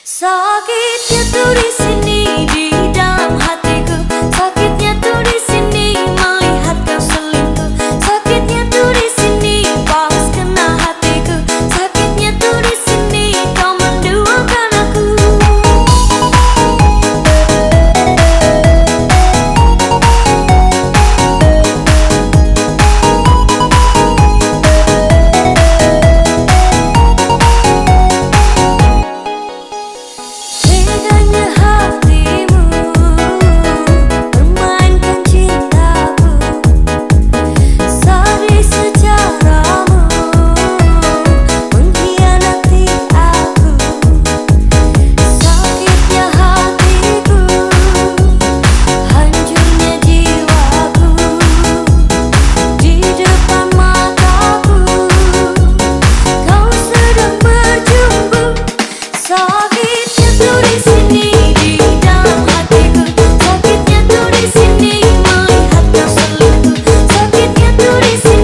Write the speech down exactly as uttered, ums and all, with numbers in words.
Sakitnya tuh di sini di dalam hatiku. Sakitnya tuh di sini melihat kau selingkuh. Sakitnya tuh di sini pas kena hatiku. Sakitnya tuh di sini kau menduakan aku. Teganya hatimu permainkan cintaku. Sadis secaramu mengkhianati aku. Sakitnya hatiku, hancurnya jiwaku. Di depan mataku kau sedang berjumpa. Sakitnya tuh di sini di dalam hatiku. Sakitnya tuh di sini melihat kau selingkuh. Sakitnya tuh di sini